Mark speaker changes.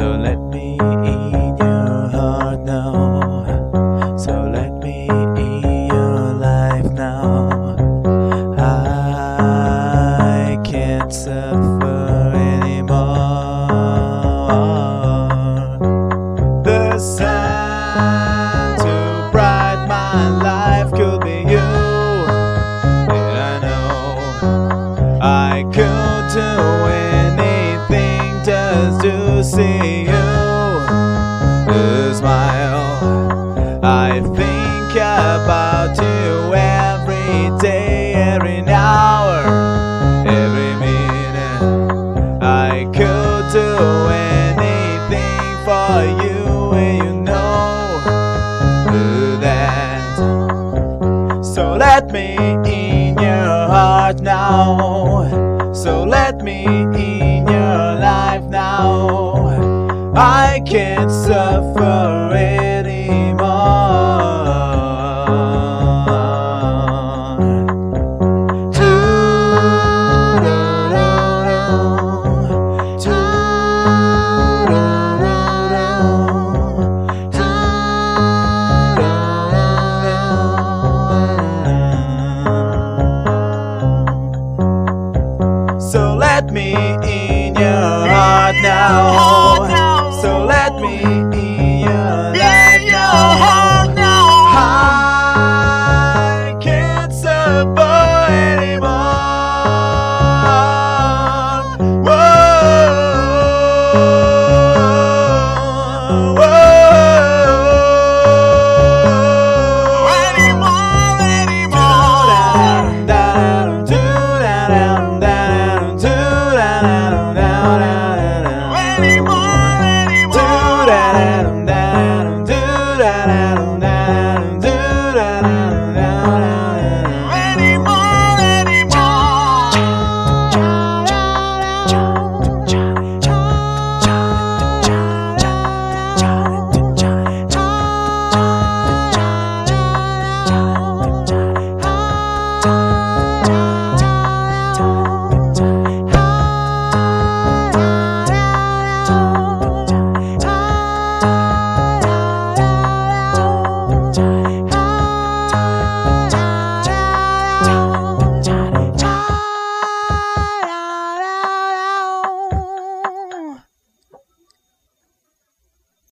Speaker 1: So let me in your heart now. So let me in your life now. I can't suffer anymore. The sun to bright my life could be you. And I know I could do anything just to see you smile. I think about you every day, every hour, every minute. I could do anything for you, and you know that. So let me in your heart now. So let me in your life now. I can't suffer anymore. So let me in your heart now. So let me in